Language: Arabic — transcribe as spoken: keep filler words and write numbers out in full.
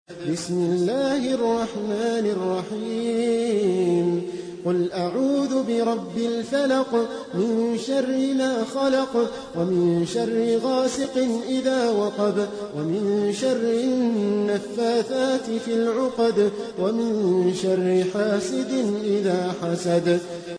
بسم الله الرحمن الرحيم قل أعوذ برب الفلق من شر ما خلق ومن شر غاسق إذا وقب ومن شر النفاثات في العقد ومن شر حاسد إذا حسد